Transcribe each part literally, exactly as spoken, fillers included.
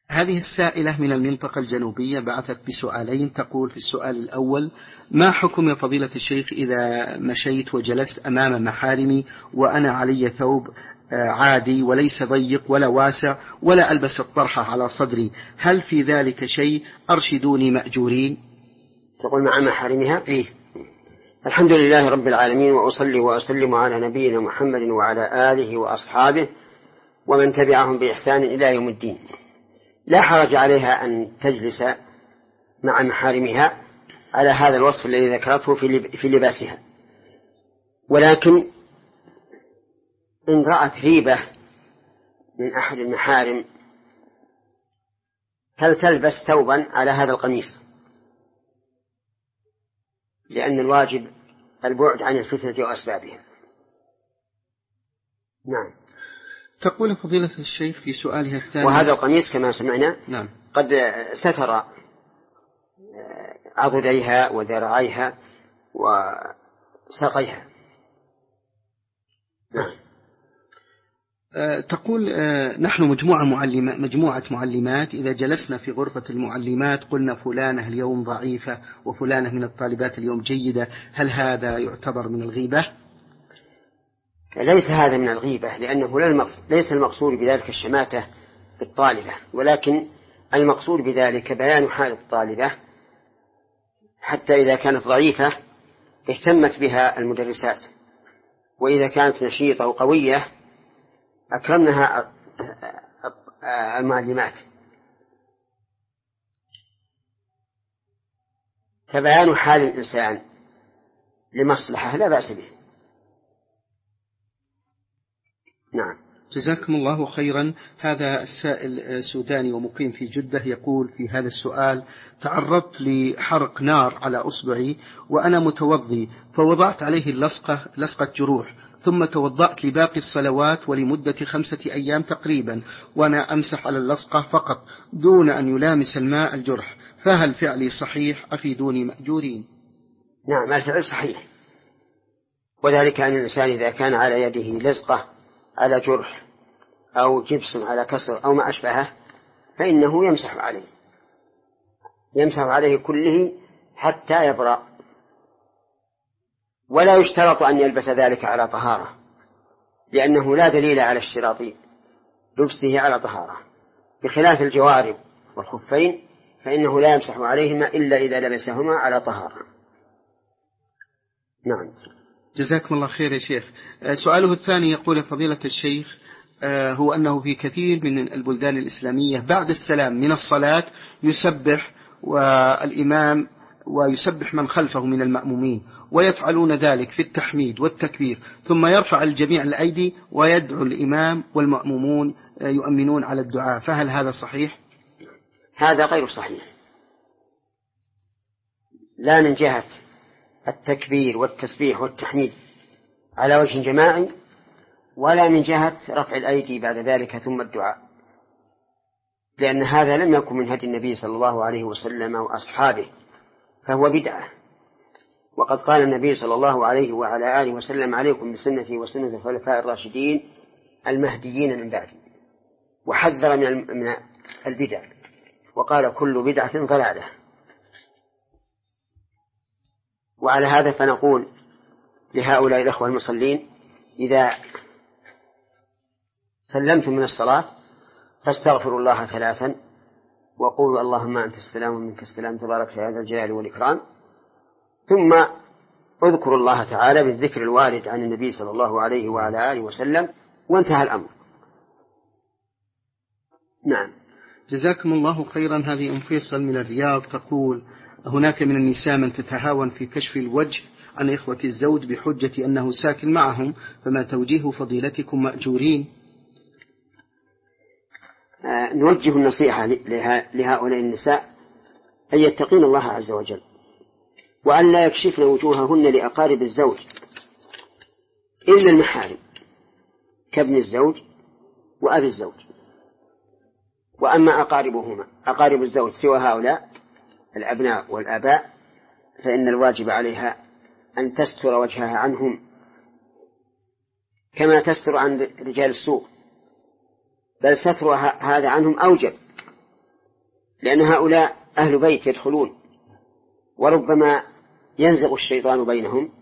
هذه السائلة من المنطقة الجنوبية بعثت بسؤالين. تقول في السؤال الأول: ما حكم يا فضيلة الشيخ إذا مشيت وجلست أمام محارمي وأنا علي ثوب عادي وليس ضيق ولا واسع ولا ألبس الطرحة على صدري، هل في ذلك شيء؟ أرشدوني مأجورين. تقول مع محارمها؟ إيه. الحمد لله رب العالمين، وأصلي وأسلم على نبينا محمد وعلى آله وأصحابه ومن تبعهم بإحسان إلى يوم الدين. لا حرج عليها أن تجلس مع محارمها على هذا الوصف الذي ذكرته في لباسها، ولكن إن رأت ريبة من أحد المحارم هل تلبس ثوبا على هذا القميص، لأن الواجب البعد عن الفتنة وأسبابها. نعم. تقول فضيلة الشيخ في سؤالها الثاني: وهذا القميص كما سمعنا نعم قد ستر عضديها وذراعيها وساقيها. نعم. تقول: نحن مجموعة, معلمة مجموعة معلمات، إذا جلسنا في غرفة المعلمات قلنا فلانة اليوم ضعيفة وفلانة من الطالبات اليوم جيدة، هل هذا يعتبر من الغيبة؟ ليس هذا من الغيبة، لأنه ليس المقصود بذلك الشماتة بالطالبة، ولكن المقصود بذلك بيان حال الطالبة حتى إذا كانت ضعيفة اهتمت بها المدرسات، وإذا كانت نشيطة وقوية أكرمنها المعلمات. فبيان حال الإنسان لمصلحة لا بأس به. نعم. جزاكم الله خيرا. هذا السائل سوداني ومقيم في جدة يقول في هذا السؤال: تعرضت لحرق نار على أصبعي وأنا متوضي، فوضعت عليه اللصقة لصقة جروح، ثم توضأت لباقي الصلوات ولمدة خمسة أيام تقريبا وأنا أمسح على اللصقة فقط دون أن يلامس الماء الجرح، فهل فعلي صحيح؟ أفيدوني مأجورين. نعم، الفعل صحيح، وذلك أن الإنسان إذا كان على يده لزقة على جرح أو جبس على كسر أو ما أشبهه فإنه يمسح عليه يمسح عليه كله حتى يبرأ، ولا يشترط أن يلبس ذلك على طهارة، لأنه لا دليل على اشتراط لبسه على طهارة، بخلاف الجوارب والخفين فإنه لا يمسح عليهما إلا إذا لبسهما على طهارة. نعم. جزاكم الله خير يا شيخ. سؤاله الثاني يقول: فضيلة الشيخ، هو أنه في كثير من البلدان الإسلامية بعد السلام من الصلاة يسبح والإمام ويسبح من خلفه من المأمومين، ويفعلون ذلك في التحميد والتكبير، ثم يرفع الجميع الأيدي ويدعو الإمام والمأمومون يؤمنون على الدعاء، فهل هذا صحيح؟ هذا غير صحيح، لا من جهة التكبير والتسبيح والتحميد على وجه جماعي، ولا من جهة رفع الأيدي بعد ذلك ثم الدعاء، لأن هذا لم يكن من هدي النبي صلى الله عليه وسلم وأصحابه، فهو بدعة. وقد قال النبي صلى الله عليه وعلى آله وسلم: عليكم بسنتي وسنة الخلفاء الراشدين المهديين من بعدي، وحذر من البدع وقال: كل بدعة ضلالة. وعلى هذا فنقول لهؤلاء الأخوة المصلين: إذا سلمتم من الصلاة فاستغفروا الله ثلاثا وقولوا: اللهم أنت السلام ومنك السلام تبارك يا ذا الجلال والإكرام، ثم اذكروا الله تعالى بالذكر الوارد عن النبي صلى الله عليه وعلى آله وسلم، وانتهى الأمر. نعم. جزاكم الله خيرا. هذه أم فيصل من الرياض تقول: هناك من النساء من تتهاون في كشف الوجه عن إخوة الزوج بحجة أنه ساكن معهم، فما توجيه فضيلتكم مأجورين؟ آه نوجه النصيحة لهؤلاء النساء أن يتقين الله عز وجل، وأن لا يكشفن وجوههن لأقارب الزوج إلا المحارم كابن الزوج وأبي الزوج. وأما أقاربهما أقارب الزوج سوى هؤلاء الأبناء والآباء فإن الواجب عليها أن تستر وجهها عنهم كما تستر عن رجال السوق، بل ستر هذا عنهم أوجب، لأن هؤلاء أهل بيت يدخلون، وربما ينزغ الشيطان بينهم،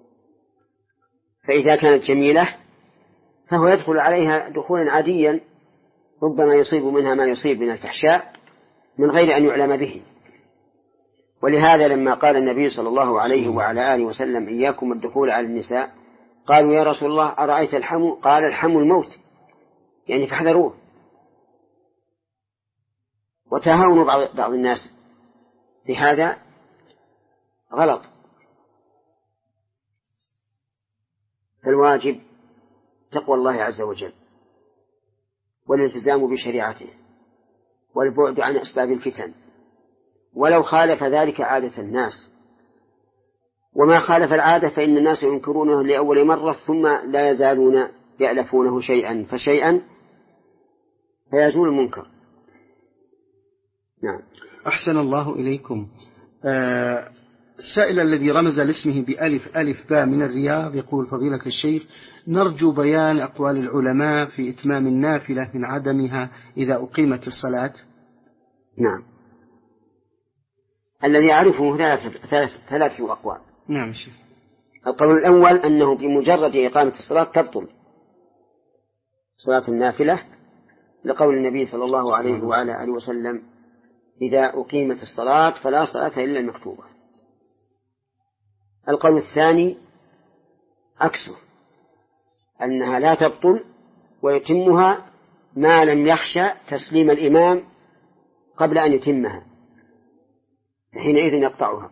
فإذا كانت جميلة فهو يدخل عليها دخولا عاديا، ربما يصيب منها ما يصيب من الفحشاء من غير أن يعلم به. ولهذا لما قال النبي صلى الله عليه وعلى آله وسلم إياكم الدخول على النساء، قالوا يا رسول الله أرأيت الحمو؟ قال الحمو الموت، يعني فاحذروه. وتهاون بعض, بعض الناس بهذا غلط. فالواجب تقوى الله عز وجل والالتزام بشريعته والبعد عن أسباب الفتن، ولو خالف ذلك عادة الناس. وما خالف العادة فإن الناس ينكرونه لأول مرة ثم لا يزالون يألفونه شيئا فشيئا فيزول المنكر. نعم. أحسن الله إليكم. آه السائل الذي رمز لاسمه بألف ألف باء من الرياض يقول فضيلة الشيخ نرجو بيان أقوال العلماء في إتمام النافلة من عدمها إذا أقيمت الصلاة. نعم. الذي أعرفه ثلاثة ثلاث ثلاث أقوال. نعم شيخ. القول الأول أنه بمجرد إقامة الصلاة تبطل صلاة النافلة، لقول النبي صلى الله عليه وعلى آله وسلم إذا أقيمت الصلاة فلا صلاة إلا المكتوبة. القول الثاني عكسه، أنها لا تبطل ويتمها ما لم يخشى تسليم الإمام قبل أن يتمها، حينئذ يقطعها.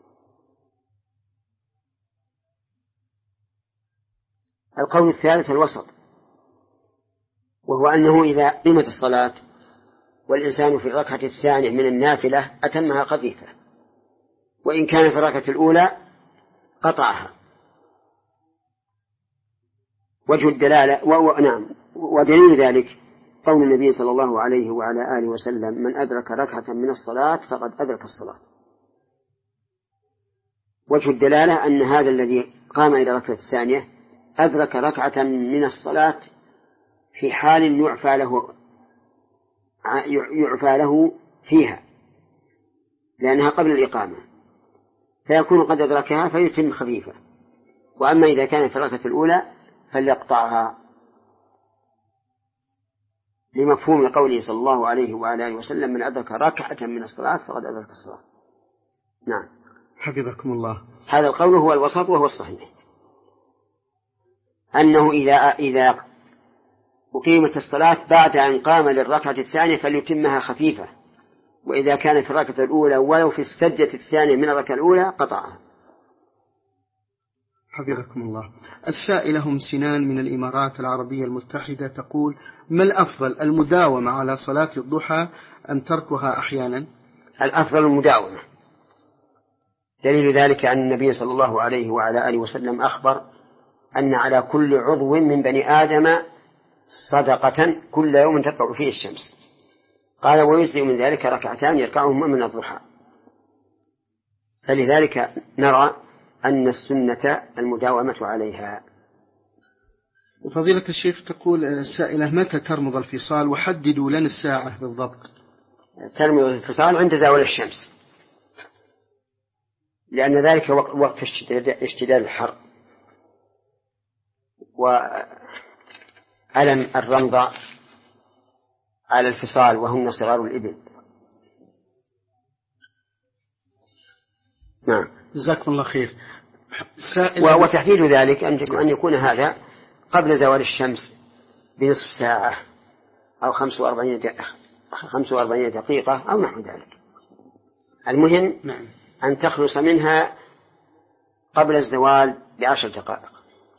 القول الثالث الوسط، وهو أنه إذا قيمت الصلاة والإنسان في الركعة الثانية من النافلة أتمها خفيفة، وإن كان في الركعة الأولى قطعها. وجه الدلالة و... نعم ودليل ذلك قول النبي صلى الله عليه وعلى آله وسلم من أدرك ركعة من الصلاة فقد أدرك الصلاة. وجه الدلالة أن هذا الذي قام إلى الركعة الثانية أدرك ركعة من الصلاة في حال يعفى له يعفى له فيها لأنها قبل الإقامة، فيكون قد أدركها فيتم خفيفة. وأما إذا كان في الركعة الأولى فليقطعها، لمفهوم قوله صلى الله عليه وعلى آله وسلم من أدرك ركعة من الصلاة فقد أدرك الصلاة. نعم. حفظكم الله. هذا القول هو الوسط وهو الصحيح، أنه إذا إذا أقيمت الصلاة بعد أن قام للركعة الثانية فليتمها خفيفة، وإذا كان في الركعة الأولى ولو في السجدة الثانية من الركعة الأولى قطعها. حفظكم الله. السائلة أم سنان من الإمارات العربية المتحدة تقول ما الأفضل المداومة على صلاة الضحى أم تركها أحيانا؟ الأفضل المداومة، دليل ذلك أن النبي صلى الله عليه وعلى آله وسلم أخبر أن على كل عضو من بني آدم صدقة كل يوم تطلع فيه الشمس، قال ويجزئ من ذلك ركعتان يركعهما من الضحى. فلذلك نرى أن السنة المداومة عليها. فضيلة الشيخ تقول السائلة متى ترمض الفصال وحددوا لنا الساعة بالضبط؟ ترمض الفصال عند زوال الشمس، لأن ذلك وقت اشتداد الحر وألم الرمض على الفصال وهن صغار الإبل. نعم. جزاكم الله خير. وتحديد ذلك أن يكون هذا قبل زوال الشمس بنصف ساعة أو خمس وأربعين دقيقة, خمس وأربعين دقيقة أو نحو ذلك. المهم نعم. أن تخلص منها قبل الزوال بعشر دقائق.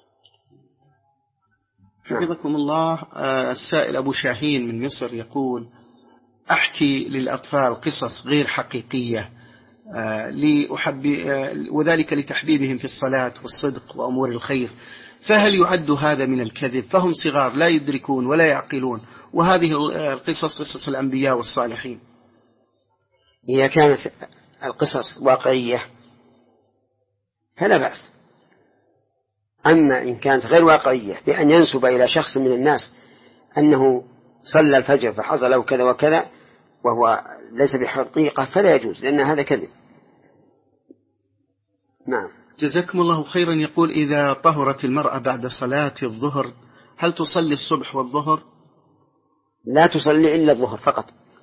حفظكم الله. السائل أبو شاهين من مصر يقول أحكي للأطفال قصص غير حقيقية لأحب وذلك لتحبيبهم في الصلاة والصدق وأمور الخير، فهل يعد هذا من الكذب؟ فهم صغار لا يدركون ولا يعقلون، وهذه القصص قصص الأنبياء والصالحين. إذا كانت القصص واقعية فلا بأس، أما إن كانت غير واقعية بأن ينسب إلى شخص من الناس أنه صلى الفجر فحصل له كذا وكذا وهو ليس بحقيقة فلا يجوز، لأن هذا كذب. نعم. جزاكم الله خيرا. يقول إذا طهرت المرأة بعد صلاة الظهر هل تصلي الصبح والظهر؟ لا تصلي إلا الظهر فقط،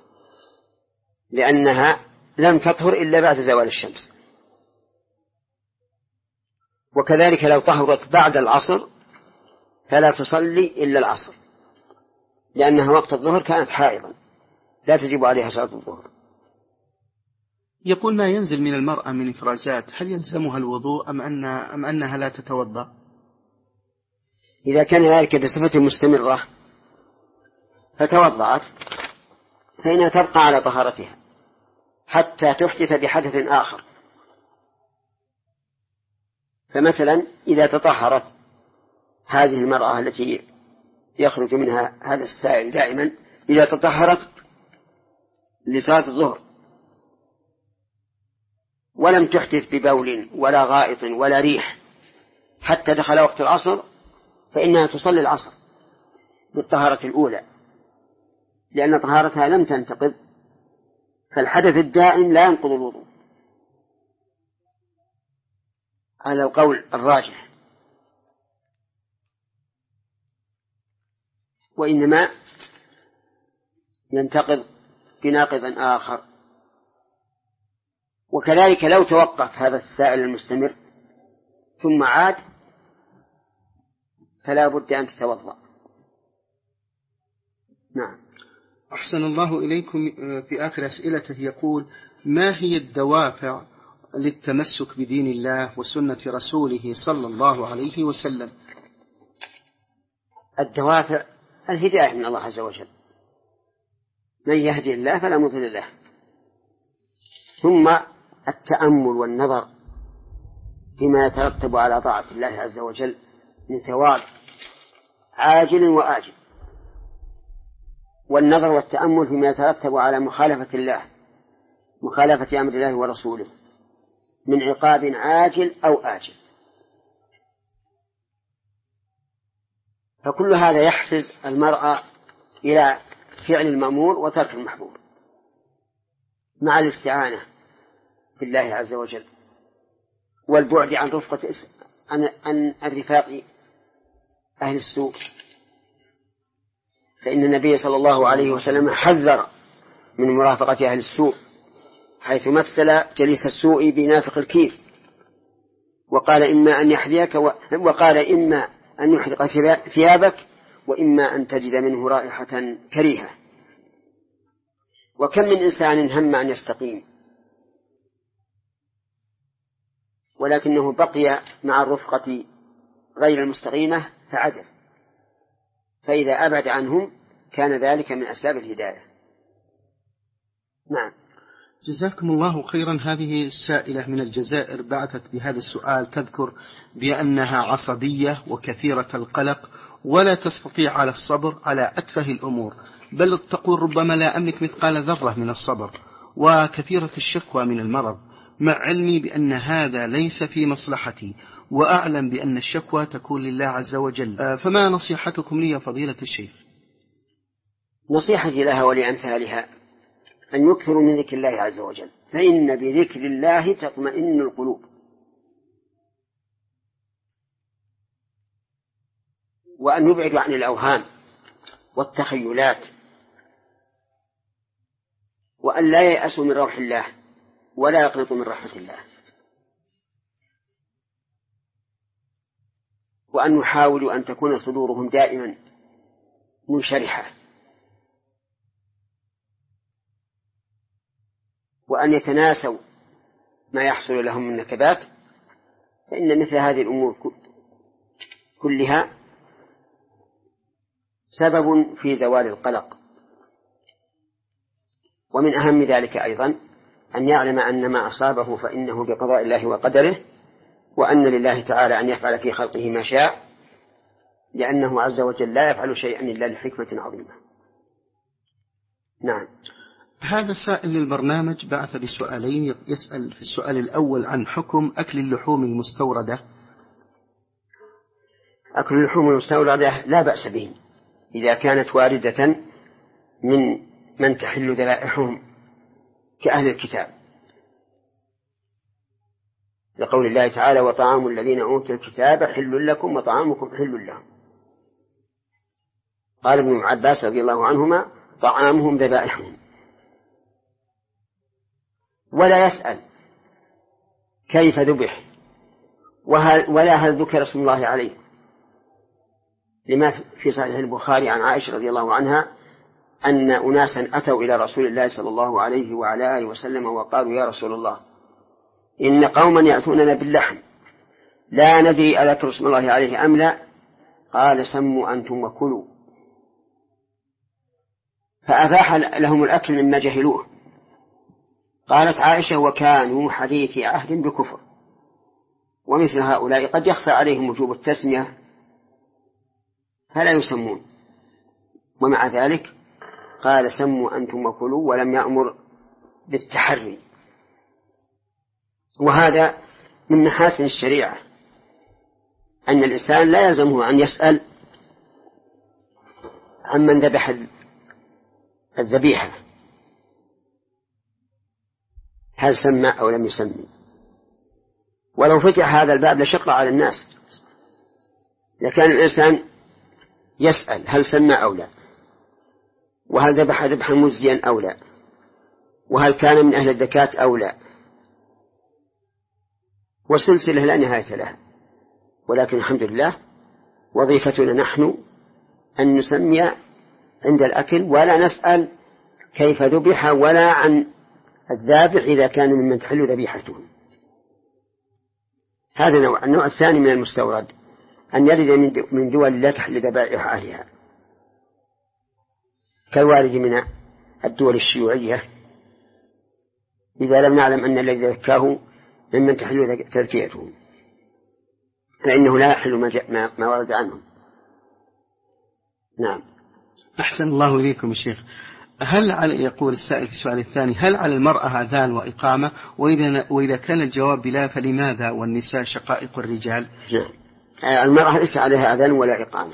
لأنها لم تطهر إلا بعد زوال الشمس. وكذلك لو طهرت بعد العصر فلا تصلي إلا العصر، لأنها وقت الظهر كانت حائضا لا تجب عليها صلاة الظهر. يقول ما ينزل من المرأة من إفرازات هل يلزمها الوضوء أم, أن أم أنها لا تتوضأ؟ إذا كان ذلك بصفة مستمرة فتوضأت فإنها تبقى على طهارتها حتى تحدث بحدث آخر. فمثلا إذا تطهرت هذه المرأة التي يخرج منها هذا السائل دائما، إذا تطهرت لصلاة الظهر ولم تحدث ببول ولا غائط ولا ريح حتى دخل وقت العصر، فإنها تصلي العصر بالطهارة الأولى، لأن طهارتها لم تنتقض، فالحدث الدائم لا ينقض الوضوء على القول الراجح، وإنما ينتقض بناقض آخر. وكذلك لو توقف هذا السائل المستمر ثم عاد فلا بد أن تتوضأ. نعم. أحسن الله إليكم. في آخر أسئلته يقول ما هي الدوافع للتمسك بدين الله وسنة رسوله صلى الله عليه وسلم؟ الدوافع الهداية من الله عز وجل، من يهدي الله فلا مضل له، ثم التأمل والنظر فيما يترتب على طاعة الله عز وجل من ثواب عاجل وآجل، والنظر والتأمل فيما يترتب على مخالفة الله، مخالفة أمر الله ورسوله من عقاب عاجل أو آجل. فكل هذا يحفز المرأة إلى فعل المأمور وترك المحظور مع الاستعانة بالله عز وجل والبعد عن رفقة عن, عن الرفاق أهل السوء، فإن النبي صلى الله عليه وسلم حذر من مرافقة أهل السوء حيث مثل جليس السوء بنافق الكير، وقال إما أن يحذيك و... وقال إما أن يحرق ثيابك وإما أن تجد منه رائحة كريهة. وكم من إنسان هم أن يستقيم ولكنه بقي مع الرفقة غير المستقيمة فعجز، فإذا أبعد عنهم كان ذلك من أسباب الهداية. نعم. جزاكم الله خيرا. هذه السائلة من الجزائر بعثت بهذا السؤال، تذكر بأنها عصبية وكثيرة القلق ولا تستطيع على الصبر على أتفه الأمور، بل تقول ربما لا أملك مثقال ذرة من الصبر، وكثيرة الشكوى من المرض، مع علمي بأن هذا ليس في مصلحتي، وأعلم بأن الشكوى تكون لله عز وجل، فما نصيحتكم لي فضيلة الشيخ؟ نصيحتي لها ولأمثالها أن يكثروا من ذكر الله عز وجل، فإن بذكر الله تطمئن القلوب، وأن يبعدوا عن الأوهام والتخيلات، وأن لا ييأسوا من روح الله ولا يقنطوا من رحمة الله، وأن يحاولوا أن تكون صدورهم دائما منشرحة، وأن يتناسوا ما يحصل لهم من نكبات، فإن مثل هذه الأمور كلها سبب في زوال القلق. ومن أهم ذلك أيضا أن يعلم أن ما أصابه فإنه بقضاء الله وقدره، وأن لله تعالى أن يفعل في خلقه ما شاء، لأنه عز وجل لا يفعل شيئا إلا لحكمة عظيمة. نعم. هذا سائل للبرنامج بعث بسؤالين، يسأل في السؤال الأول عن حكم أكل اللحوم المستوردة. أكل اللحوم المستوردة لا بأس به إذا كانت واردة من من تحل ذبائحهم كأهل الكتاب، لقول الله تعالى: وطعام الذين أوتوا الكتاب حل لكم وطعامكم حل لهم. قال ابن عباس رضي الله عنهما: طعامهم ذبائحهم. ولا يسأل كيف ذبح وهل ولا هل ذكر اسم الله عليه، لما في صحيح البخاري عن عائشة رضي الله عنها أن أناسا أتوا إلى رسول الله صلى الله عليه وعلى آله وسلم وقالوا: يا رسول الله، إن قوما يأتوننا باللحم لا ندري أذكر اسم الله عليه أم لا. قال: سموا أنتم وكلوا. فأباح لهم الأكل مما جهلوه. قالت عائشة: وكانوا حديث عهد بكفر، ومثل هؤلاء قد يخفى عليهم وجوب التسمية فلا يسمون، ومع ذلك قال: سموا أنتم وكلوا، ولم يأمر بالتحري. وهذا من محاسن الشريعة، أن الإنسان لا يلزمه أن يسأل عمن ذبح الذبيحة هل سمى أو لم يسمي. ولو فتح هذا الباب لشق على الناس، لكان الإنسان يسأل هل سمى أو لا، وهل ذبح ذبحا مجزيا أو لا، وهل كان من أهل الزكاة أو لا، وسلسلة لا نهاية لها. ولكن الحمد لله وظيفتنا نحن أن نسمي عند الأكل، ولا نسأل كيف ذبح ولا عن الذابح إذا كان ممن تحل ذبيحته. هذا نوع. النوع الثاني من المستورد أن يرد من دول لا تحل ذبائح أهلها، كالوارد من الدول الشيوعية، إذا لم نعلم أن الذي ذكاه ممن تحل تذكيته، فإنه لا يحل ما, ما ورد عنهم. نعم. أحسن الله إليكم يا شيخ. هل على يقول السائل في السؤال الثاني: هل على المرأة أذان وإقامة؟ وإذا, وإذا كان الجواب بلا فلماذا والنساء شقائق الرجال؟ نعم. المرأة ليس عليها أذان ولا إقامة،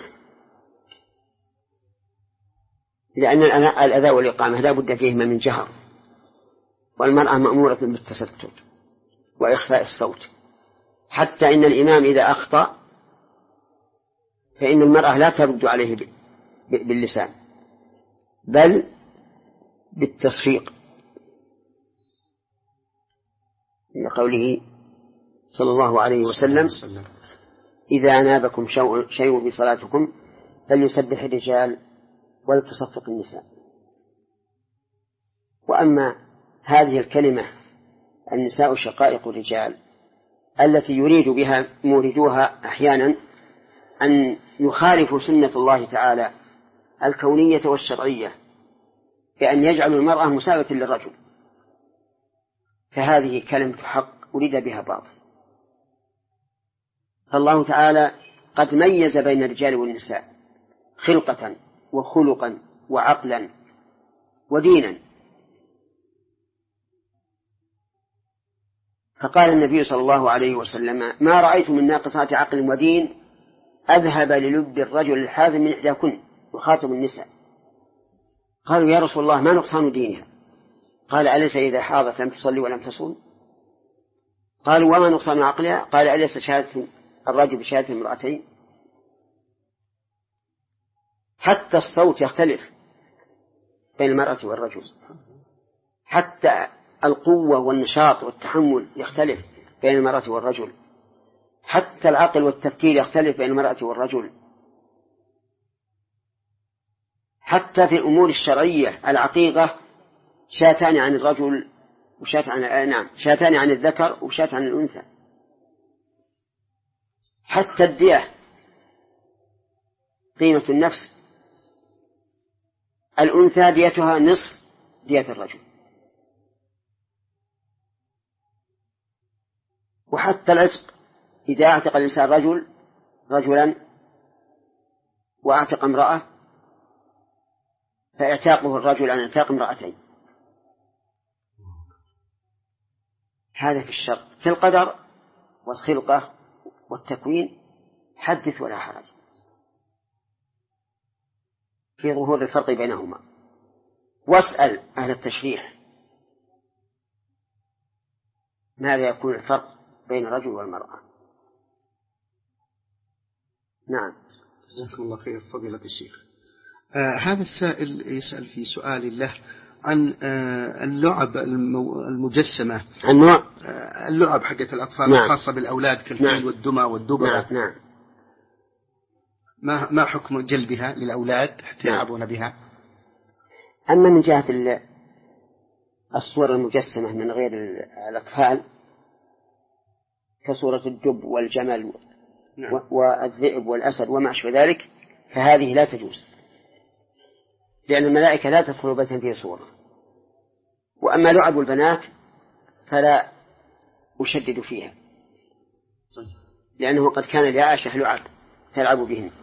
لأن الأذان والإقامة لا بد فيهما من جهر، والمرأة مأمورة بالتستر وإخفاء الصوت، حتى إن الإمام إذا أخطأ فإن المرأة لا ترد عليه باللسان بل بالتصفيق، لقوله صلى الله عليه وسلم: إذا نابكم شيء في صلاتكم فليسبح الرجال ولتصفق النساء. وأما هذه الكلمة النساء شقائق الرجال التي يريد بها موردوها أحيانا أن يخالفوا سنة الله تعالى الكونية والشرعية بأن يجعلوا المرأة مساوية للرجل، فهذه كلمة حق أريد بها باطل. فالله تعالى قد ميز بين الرجال والنساء خلقة وخلقا وعقلا ودينا، فقال النبي صلى الله عليه وسلم: ما رأيت من ناقصات عقل ودين أذهب للب الرجل الحازم من إحداكن وخاطب النساء. قالوا: يا رسول الله، ما نقصان دينها؟ قال: أليس إذا حاضت لم تصلي ولم تصوم؟ قالوا: وما نقصان عقلها؟ قال: أليس شهادة الرجل بشهادة امرأتين؟ حتى الصوت يختلف بين المرأة والرجل، حتى القوة والنشاط والتحمل يختلف بين المرأة والرجل، حتى العقل والتفكير يختلف بين المرأة والرجل، حتى في الأمور الشرعية العقيقة شاتان عن الرجل وشات عن نعم شاتان عن الذكر وشات عن الأنثى، حتى الدية قيمة النفس الأنثى ديتها نصف دية الرجل، وحتى العتق إذا اعتق الإنسان رجل رجلا واعتق امرأة فاعتاقه الرجل عن اعتاق امرأتين. هذا في الشرع. في القدر والخلقة والتكوين حدث ولا حرج في ظهور الفرق بينهما. واسأل أهل التشريح ماذا يكون الفرق بين الرجل والمرأة. نعم. جزاكم الله خير فضيلة الشيخ. آه هذا السائل يسأل في سؤال له عن آه اللعب المجسمة، النوع آه اللعب حقت الأطفال. نعم. الخاصة بالأولاد كالفيل. نعم. والدمى والدبر. نعم. نعم. ما ما حكم جلبها للأولاد حتى يلعبون بها؟ أما من جهة الصور المجسمة من غير الأطفال كصورة الدب والجمل. نعم. والذئب والأسد وما أشبه ذلك فهذه لا تجوز، لأن الملائكة لا تدخل بيتا فيه صورة. وأما لعب البنات فلا أشدد فيها، لأنه قد كان لعائشة لعب تلعب بهم،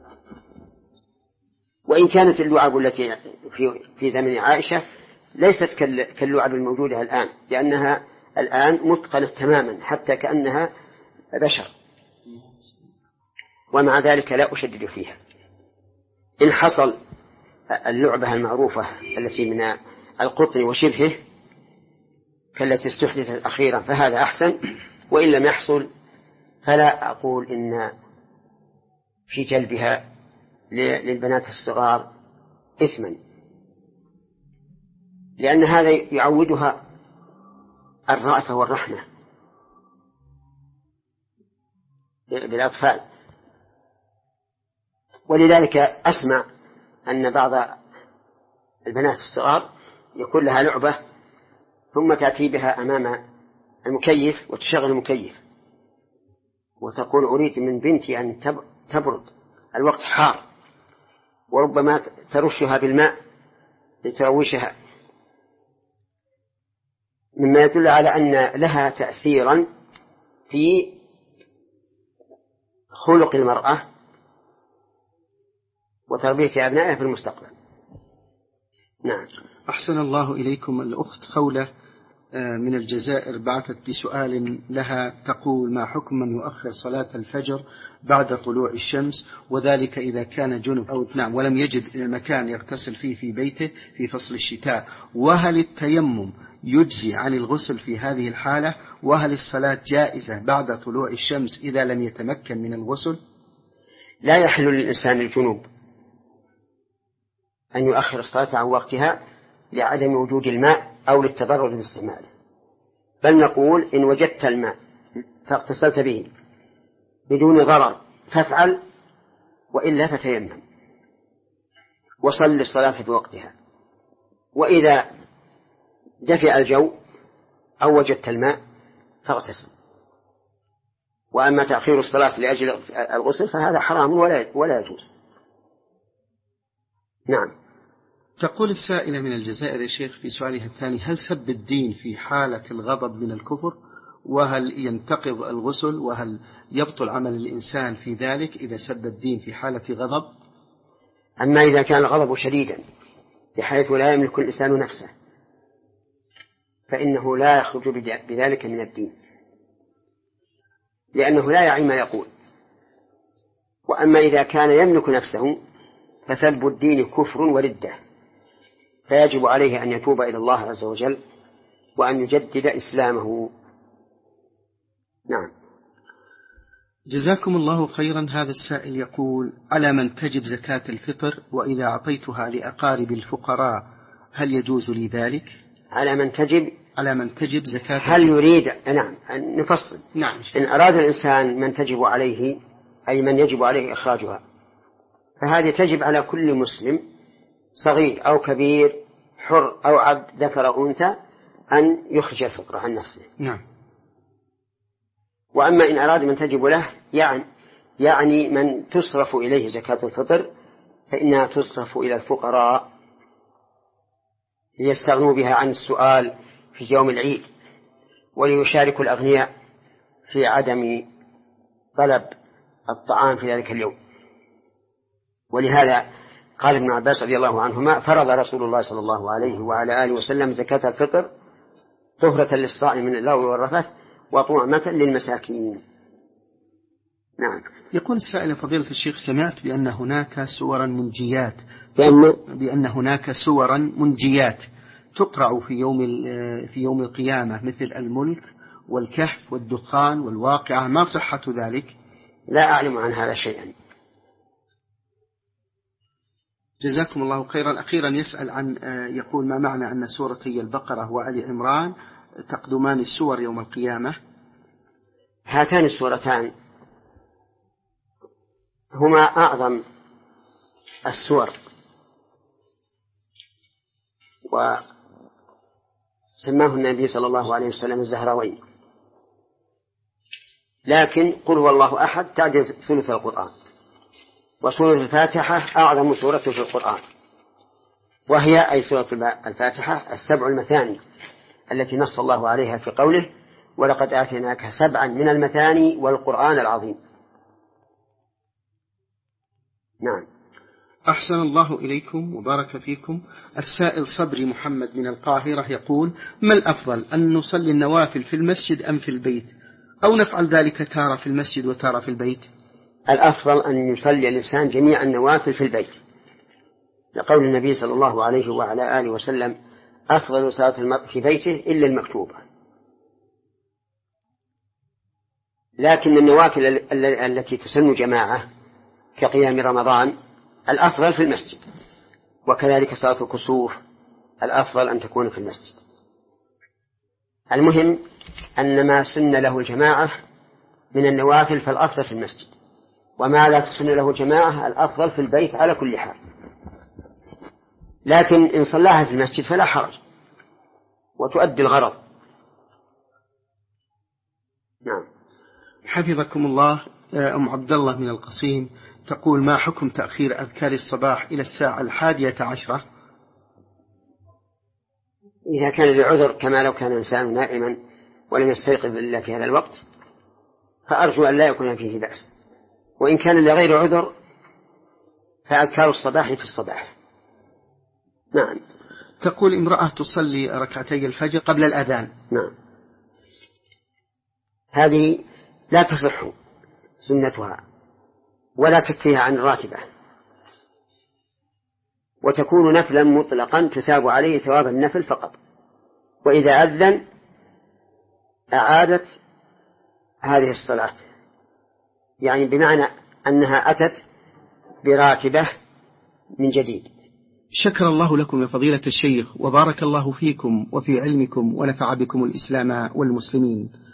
وإن كانت اللعب التي في, في زمن عائشة ليست كاللعب الموجودة الآن، لأنها الآن متقنة تماما حتى كأنها بشر، ومع ذلك لا أشدد فيها. إن حصل اللعبة المعروفة التي من القطن وشبهه كالتي استحدثت أخيرا فهذا أحسن، وإن لم يحصل فلا أقول إن في جلبها للبنات الصغار إثما، لأن هذا يعودها الرأفة والرحمة بالأطفال. ولذلك أسمع أن بعض البنات الصغار يكون لها لعبة ثم تأتي بها أمام المكيف وتشغل المكيف وتقول أريد من بنتي أن تبرد، الوقت حار، وربما ترشها بالماء لتروشها، مما يدل على أن لها تأثيرا في خلق المرأة وتربية أبنائها في المستقبل. نعم. أحسن الله إليكم. الأخت خولة من الجزائر بعثت بسؤال لها تقول: ما حكم من يؤخر صلاة الفجر بعد طلوع الشمس، وذلك إذا كان جنب أو نعم ولم يجد مكان يغتسل فيه في بيته في فصل الشتاء، وهل التيمم يجزي عن الغسل في هذه الحالة، وهل الصلاة جائزة بعد طلوع الشمس إذا لم يتمكن من الغسل؟ لا يحل للإنسان الجنوب أن يؤخر الصلاة عن وقتها لعدم وجود الماء أو للتضرر باستعماله، بل نقول إن وجدت الماء فاغتسلت به بدون ضرر فافعل، وإلا فتيمم وصل الصلاة في وقتها. وإذا دفع الجو أو وجدت الماء فاغتسل. وأما تأخير الصلاة لأجل الغسل فهذا حرام ولا يجوز. نعم. تقول السائلة من الجزائر يا شيخ في سؤالها الثاني: هل سب الدين في حالة الغضب من الكفر؟ وهل ينتقض الغسل؟ وهل يبطل عمل الإنسان في ذلك إذا سب الدين في حالة غضب؟ أما إذا كان الغضب شديدا بحيث لا يملك الإنسان نفسه فإنه لا يخرج بذلك من الدين، لأنه لا يعي ما يقول. وأما إذا كان يملك نفسه فسب الدين كفر وردة، فيجب عليه أن يتوب إلى الله عز وجل وأن يجدد إسلامه. نعم. جزاكم الله خيرا. هذا السائل يقول: على من تجب زكاة الفطر، وإذا أعطيتها لأقارب الفقراء هل يجوز لي ذلك؟ على من تجب على من تجب زكاة هل الفطر. يريد نعم نفصل. نعم. إن أراد الإنسان من تجب عليه أي من يجب عليه إخراجها، فهذه تجب على كل مسلم صغير أو كبير، حر أو عبد، ذكر أو أنثى، أن يخرج الفطر عن نفسه. نعم. وأما إن أراد من تجب له يعني يعني من تصرف إليه زكاة الفطر فإنها تصرف إلى الفقراء ليستغنوا بها عن السؤال في يوم العيد، وليشاركوا الأغنياء في عدم طلب الطعام في ذلك اليوم. ولهذا قال ابن عباس رضي الله عنهما: فرض رسول الله صلى الله عليه وعلى آله وسلم زكاة الفطر طهرة للصائم من اللغو والرفث وطعمة للمساكين. نعم. يقول السائل: فضيلة الشيخ، سمعت بأن هناك سورا منجيات بأن, بأن هناك سورا منجيات تقرأ في يوم في يوم القيامة مثل الملك والكهف والدخان والواقعة، ما صحة ذلك؟ لا أعلم عن هذا شيئا. جزاكم الله خيرا. أخيرا يسأل عن يقول ما معنى أن سورتي البقرة وآل عمران تقدمان السور يوم القيامة؟ هاتان السورتان هما أعظم السور، وسماه النبي صلى الله عليه وسلم الزهراوين، لكن قل هو الله أحد تعدل ثلث القرآن، وسورة الفاتحة أعظم سورة في القرآن، وهي أي سورة الفاتحة السبع المثاني التي نص الله عليها في قوله ولقد آتيناك سبعا من المثاني والقرآن العظيم. نعم. أحسن الله إليكم وبارك فيكم. السائل صبري محمد من القاهرة يقول ما الأفضل أن نصلي النوافل في المسجد أم في البيت، أو نفعل ذلك تارة في المسجد وتارة في البيت؟ الأفضل أن يصلي الإنسان جميع النوافل في البيت، لقول النبي صلى الله عليه وعلى آله وسلم أفضل صلاة المرء في بيته إلا المكتوبة. لكن النوافل التي تسن جماعة كقيام رمضان الأفضل في المسجد، وكذلك صلاة الكسوف الأفضل أن تكون في المسجد. المهم أن ما سن له الجماعة من النوافل فالأفضل في المسجد، وما لا تسن له الجماعة الأفضل في البيت على كل حال. لكن إن صلاها في المسجد فلا حرج وتؤدي الغرض. نعم. حفظكم الله. أم عبد الله من القصيم تقول ما حكم تأخير أذكار الصباح إلى الساعة الحادية عشرة؟ إذا كان لعذر كما لو كان الإنسان نائما ولم يستيقظ إلا في هذا الوقت فأرجو أن لا يكون فيه بأس، وإن كان لغير عذر فأذكار الصباح في الصباح. نعم. تقول امرأة تصلي ركعتي الفجر قبل الأذان. نعم. هذه لا تصح سنتها ولا تكفيها عن الراتبة، وتكون نفلا مطلقا تثاب عليه ثواب النفل فقط، وإذا أذن أعادت هذه الصلاة، يعني بمعنى أنها أتت براتبة من جديد. شكر الله لكم يا فضيلة الشيخ، وبارك الله فيكم وفي علمكم ونفع بكم الإسلام والمسلمين.